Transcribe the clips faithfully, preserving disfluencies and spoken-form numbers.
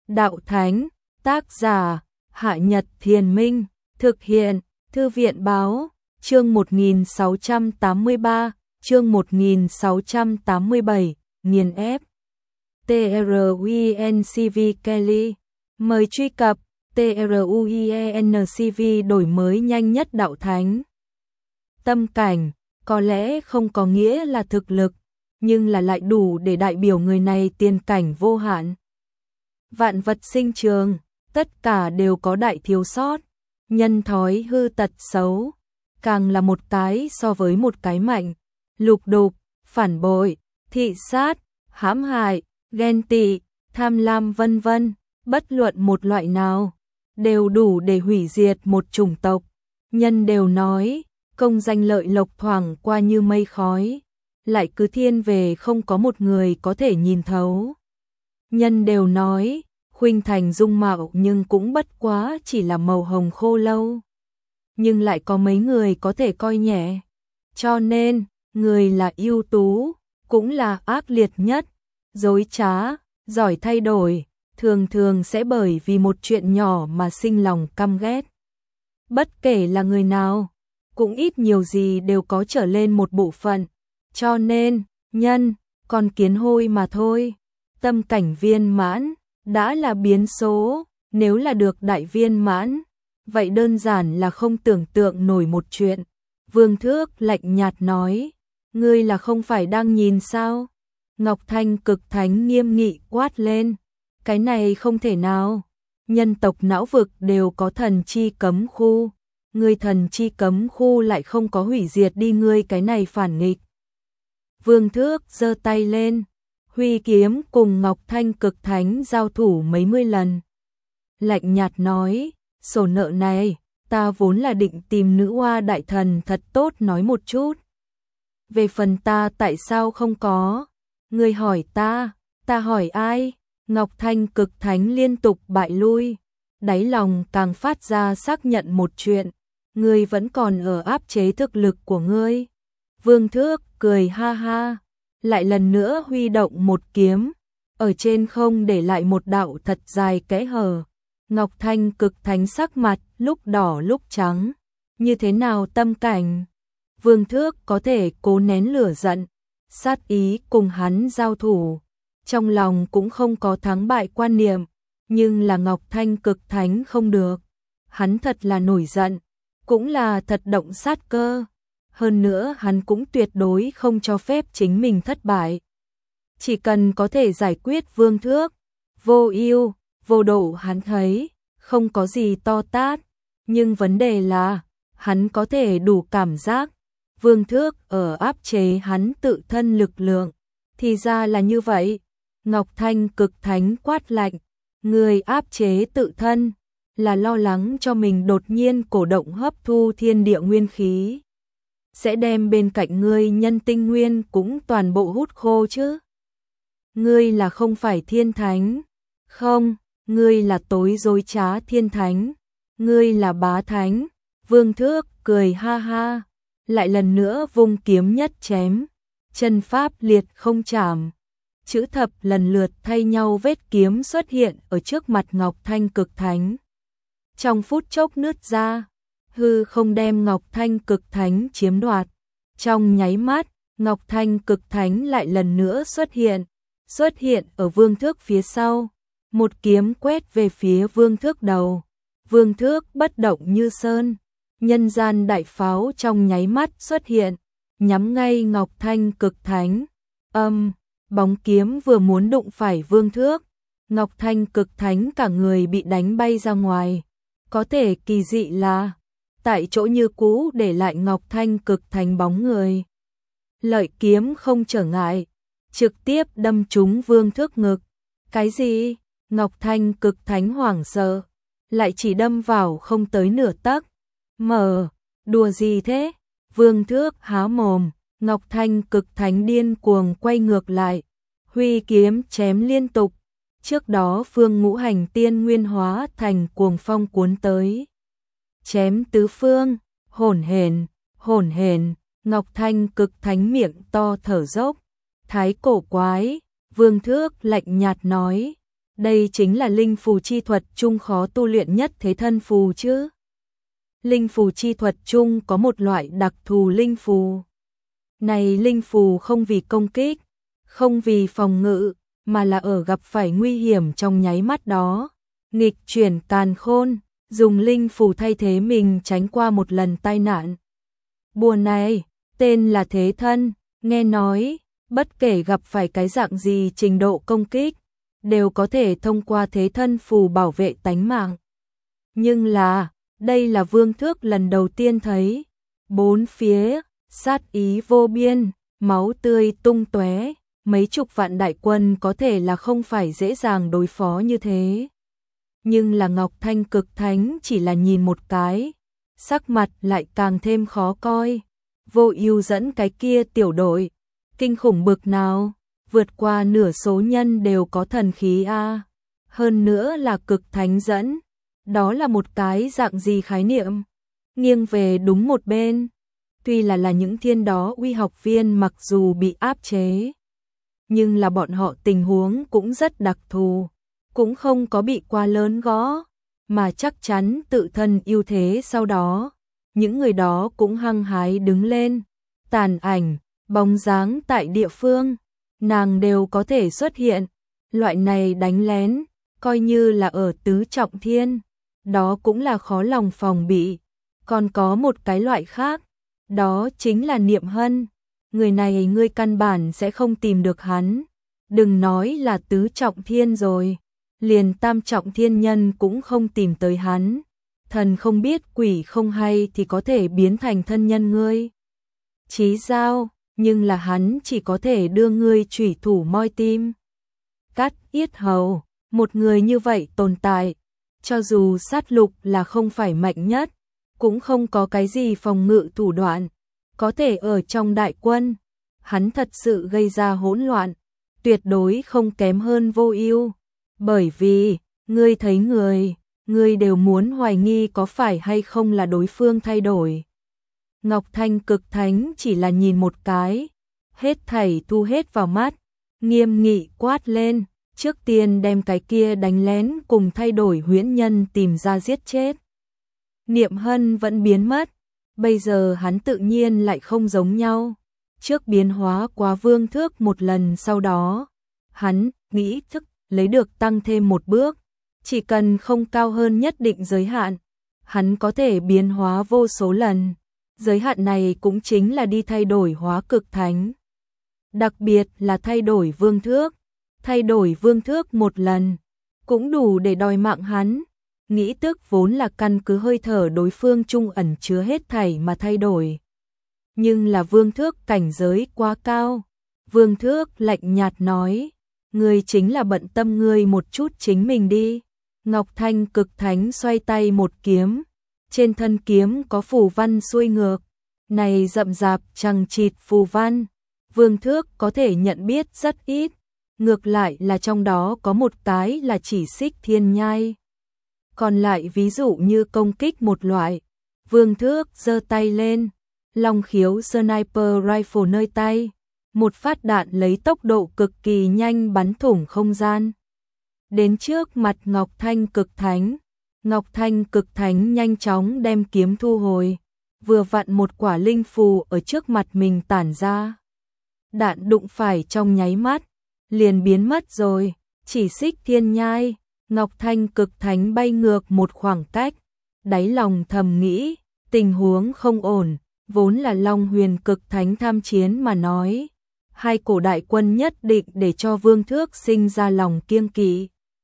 Đạo Thánh, tác giả, Hạ Nhật Thiền Minh, thực hiện, Thư viện Báo, chương một nghìn sáu trăm tám mươi ba, chương một nghìn sáu trăm tám mươi bảy, nghiền ép. TRUENCV Kelly, mời truy cập TRUENCV đổi mới nhanh nhất Đạo Thánh. Tâm cảnh, có lẽ không có nghĩa là thực lực, nhưng là lại đủ để đại biểu người này tiền cảnh vô hạn. Vạn vật sinh trường, tất cả đều có đại thiếu sót, nhân thói hư tật xấu, càng là một cái so với một cái mạnh, lục đục, phản bội, thị sát, hãm hại, ghen tị, tham lam vân vân, bất luận một loại nào, đều đủ để hủy diệt một chủng tộc. Nhân đều nói, công danh lợi lộc thoảng qua như mây khói, lại cứ thiên về không có một người có thể nhìn thấu. Nhân đều nói, khuynh thành dung mạo nhưng cũng bất quá chỉ là màu hồng khô lâu. Nhưng lại có mấy người có thể coi nhẹ. Cho nên, người là ưu tú, cũng là ác liệt nhất, dối trá, giỏi thay đổi, thường thường sẽ bởi vì một chuyện nhỏ mà sinh lòng căm ghét. Bất kể là người nào, cũng ít nhiều gì đều có trở lên một bộ phận. Cho nên, nhân, còn kiến hôi mà thôi. Tâm cảnh viên mãn, đã là biến số, nếu là được đại viên mãn, vậy đơn giản là không tưởng tượng nổi một chuyện. Vương Thước lạnh nhạt nói, ngươi là không phải đang nhìn sao? Ngọc Thanh Cực Thánh nghiêm nghị quát lên, cái này không thể nào. Nhân tộc não vực đều có thần chi cấm khu, ngươi thần chi cấm khu lại không có hủy diệt đi ngươi cái này phản nghịch. Vương Thước giơ tay lên, huy kiếm cùng Ngọc Thanh Cực Thánh giao thủ mấy mươi lần. Lạnh nhạt nói, sổ nợ này, ta vốn là định tìm nữ hoa đại thần thật tốt nói một chút. Về phần ta tại sao không có? Ngươi hỏi ta, ta hỏi ai? Ngọc Thanh Cực Thánh liên tục bại lui, đáy lòng càng phát ra xác nhận một chuyện, ngươi vẫn còn ở áp chế thực lực của ngươi. Vương Thước cười ha ha, lại lần nữa huy động một kiếm, ở trên không để lại một đạo thật dài kẽ hở. Ngọc Thanh Cực Thánh sắc mặt lúc đỏ lúc trắng, như thế nào tâm cảnh? Vương Thước có thể cố nén lửa giận, sát ý cùng hắn giao thủ, trong lòng cũng không có thắng bại quan niệm, nhưng là Ngọc Thanh Cực Thánh không được, hắn thật là nổi giận, cũng là thật động sát cơ. Hơn nữa hắn cũng tuyệt đối không cho phép chính mình thất bại. Chỉ cần có thể giải quyết Vương Thước, vô ưu, vô độ hắn thấy, không có gì to tát. Nhưng vấn đề là, hắn có thể đủ cảm giác, Vương Thước ở áp chế hắn tự thân lực lượng. Thì ra là như vậy. Ngọc Thanh Cực Thánh quát lạnh, người áp chế tự thân, là lo lắng cho mình đột nhiên cổ động hấp thu thiên địa nguyên khí, sẽ đem bên cạnh ngươi nhân tinh nguyên cũng toàn bộ hút khô chứ. Ngươi là không phải thiên thánh, không, ngươi là tối dối trá thiên thánh, ngươi là bá thánh. Vương Thước cười ha ha, lại lần nữa vung kiếm nhất chém, chân pháp liệt không chạm, chữ thập lần lượt thay nhau vết kiếm xuất hiện ở trước mặt Ngọc Thanh Cực Thánh. Trong phút chốc nứt ra, hư không đem Ngọc Thanh Cực Thánh chiếm đoạt. Trong nháy mắt, Ngọc Thanh Cực Thánh lại lần nữa xuất hiện, xuất hiện ở Vương Thước phía sau, một kiếm quét về phía Vương Thước đầu. Vương Thước bất động như sơn, nhân gian đại pháo trong nháy mắt xuất hiện, nhắm ngay Ngọc Thanh Cực Thánh. Âm, bóng kiếm vừa muốn đụng phải Vương Thước, Ngọc Thanh Cực Thánh cả người bị đánh bay ra ngoài. Có thể kỳ dị là, tại chỗ như cũ để lại Ngọc Thanh Cực Thánh bóng người. Lợi kiếm không trở ngại, trực tiếp đâm trúng Vương Thước ngực. Cái gì? Ngọc Thanh Cực Thánh hoảng sợ, lại chỉ đâm vào không tới nửa tấc. Mở, đùa gì thế? Vương Thước há mồm, Ngọc Thanh Cực Thánh điên cuồng quay ngược lại, huy kiếm chém liên tục. Trước đó phương ngũ hành tiên nguyên hóa thành cuồng phong cuốn tới, chém tứ phương, hỗn hển, hỗn hển. Ngọc Thanh Cực Thánh miệng to thở dốc, thái cổ quái. Vương Thước lạnh nhạt nói, Đây chính là linh phù chi thuật chung khó tu luyện nhất thế thân phù chứ. Linh phù chi thuật chung có một loại đặc thù linh phù. Này linh phù không vì công kích, không vì phòng ngự, mà là ở gặp phải nguy hiểm trong nháy mắt đó. Nghịch chuyển càn khôn, dùng linh phù thay thế mình tránh qua một lần tai nạn. Bùa này, tên là thế thân, nghe nói, bất kể gặp phải cái dạng gì trình độ công kích, đều có thể thông qua thế thân phù bảo vệ tánh mạng. Nhưng là, đây là Vương Thước lần đầu tiên thấy, bốn phía, sát ý vô biên, máu tươi tung tóe, mấy chục vạn đại quân có thể là không phải dễ dàng đối phó như thế. Nhưng là Ngọc Thanh Cực Thánh chỉ là nhìn một cái, sắc mặt lại càng thêm khó coi. Vô Ưu dẫn cái kia tiểu đội, kinh khủng bực nào, vượt qua nửa số nhân đều có thần khí a, hơn nữa là Cực Thánh dẫn, đó là một cái dạng gì khái niệm? Nghiêng về đúng một bên, tuy là là những thiên đó uy học viên mặc dù bị áp chế, nhưng là bọn họ tình huống cũng rất đặc thù, cũng không có bị quá lớn gõ, mà chắc chắn tự thân ưu thế sau đó, những người đó cũng hăng hái đứng lên, tàn ảnh, bóng dáng tại địa phương, nàng đều có thể xuất hiện, loại này đánh lén, coi như là ở tứ trọng thiên, đó cũng là khó lòng phòng bị, còn có một cái loại khác, đó chính là Niệm Hân, người này ngươi căn bản sẽ không tìm được hắn, đừng nói là tứ trọng thiên rồi, liền tam trọng thiên nhân cũng không tìm tới hắn, thần không biết quỷ không hay thì có thể biến thành thân nhân ngươi. Chí giao, nhưng là hắn chỉ có thể đưa ngươi chủy thủ moi tim, cắt yết hầu, một người như vậy tồn tại, cho dù sát lục là không phải mạnh nhất, cũng không có cái gì phòng ngự thủ đoạn, có thể ở trong đại quân, hắn thật sự gây ra hỗn loạn, tuyệt đối không kém hơn Vô Ưu, bởi vì, ngươi thấy người, ngươi đều muốn hoài nghi có phải hay không là đối phương thay đổi. Ngọc Thanh Cực Thánh chỉ là nhìn một cái, hết thảy thu hết vào mắt, nghiêm nghị quát lên, trước tiên đem cái kia đánh lén cùng thay đổi huyễn nhân tìm ra giết chết. Niệm Hân vẫn biến mất, bây giờ hắn tự nhiên lại không giống nhau, trước biến hóa quá Vương Thước một lần sau đó, hắn nghĩ thức lấy được tăng thêm một bước, chỉ cần không cao hơn nhất định giới hạn, hắn có thể biến hóa vô số lần, giới hạn này cũng chính là đi thay đổi hóa cực thánh. Đặc biệt là thay đổi Vương Thước, thay đổi Vương Thước một lần, cũng đủ để đòi mạng hắn, nghĩ tức vốn là căn cứ hơi thở đối phương trung ẩn chứa hết thảy mà thay đổi. Nhưng là Vương Thước cảnh giới quá cao, Vương Thước lạnh nhạt nói, ngươi chính là bận tâm ngươi một chút chính mình đi. Ngọc Thanh Cực Thánh xoay tay một kiếm, trên thân kiếm có phù văn xuôi ngược, này rậm rạp chằng chịt phù văn, Vương Thước có thể nhận biết rất ít, ngược lại là trong đó có một cái là chỉ xích thiên nhai. Còn lại ví dụ như công kích một loại, Vương Thước giơ tay lên, long khiếu sniper rifle nơi tay, một phát đạn lấy tốc độ cực kỳ nhanh bắn thủng không gian. Đến trước mặt Ngọc Thanh Cực Thánh, Ngọc Thanh Cực Thánh nhanh chóng đem kiếm thu hồi, vừa vặn một quả linh phù ở trước mặt mình tản ra. Đạn đụng phải trong nháy mắt, liền biến mất rồi, chỉ xích thiên nhai, Ngọc Thanh Cực Thánh bay ngược một khoảng cách, đáy lòng thầm nghĩ, tình huống không ổn, vốn là Long Huyền Cực Thánh tham chiến mà nói. Hai cổ đại quân nhất định để cho Vương Thước sinh ra lòng kiêng kỵ.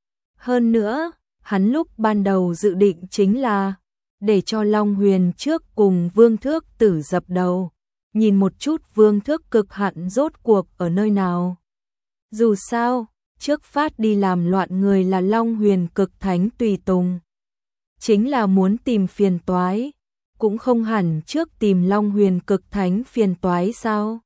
Hơn nữa, hắn lúc ban đầu dự định chính là để cho Long Huyền trước cùng Vương Thước tử dập đầu, nhìn một chút Vương Thước cực hạn rốt cuộc ở nơi nào. Dù sao, trước phát đi làm loạn người là Long Huyền Cực Thánh tùy tùng, chính là muốn tìm phiền toái, cũng không hẳn trước tìm Long Huyền Cực Thánh phiền toái sao?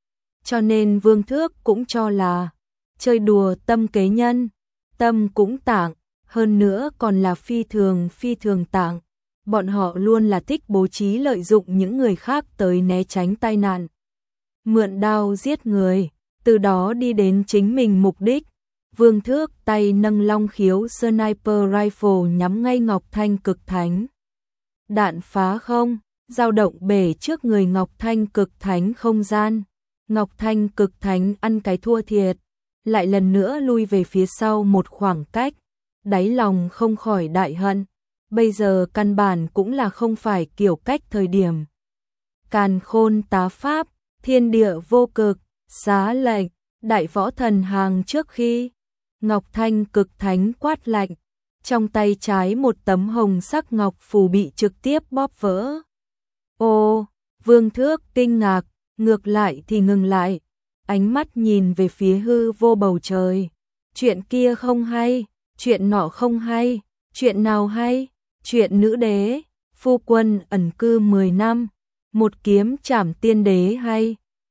Cho nên Vương Thước cũng cho là chơi đùa tâm kế nhân, tâm cũng tạng, hơn nữa còn là phi thường phi thường tạng. Bọn họ luôn là thích bố trí lợi dụng những người khác tới né tránh tai nạn. Mượn đao giết người, từ đó đi đến chính mình mục đích. Vương Thước tay nâng long khiếu sniper rifle nhắm ngay Ngọc Thanh Cực Thánh. Đạn phá không, dao động bể trước người Ngọc Thanh Cực Thánh không gian. Ngọc Thanh Cực Thánh ăn cái thua thiệt, lại lần nữa lui về phía sau một khoảng cách, đáy lòng không khỏi đại hận. Bây giờ căn bản cũng là không phải kiểu cách thời điểm. Càn khôn tá pháp, thiên địa vô cực, xá lệnh, đại võ thần hàng trước khi. Ngọc Thanh Cực Thánh quát lạnh, trong tay trái một tấm hồng sắc ngọc phù bị trực tiếp bóp vỡ. Ô, Vương Thước kinh ngạc, ngược lại thì ngừng lại, ánh mắt nhìn về phía hư vô bầu trời. Chuyện kia không hay, chuyện nọ không hay, chuyện nào hay? Chuyện nữ đế, phu quân ẩn cư mười năm, một kiếm trảm tiên đế hay?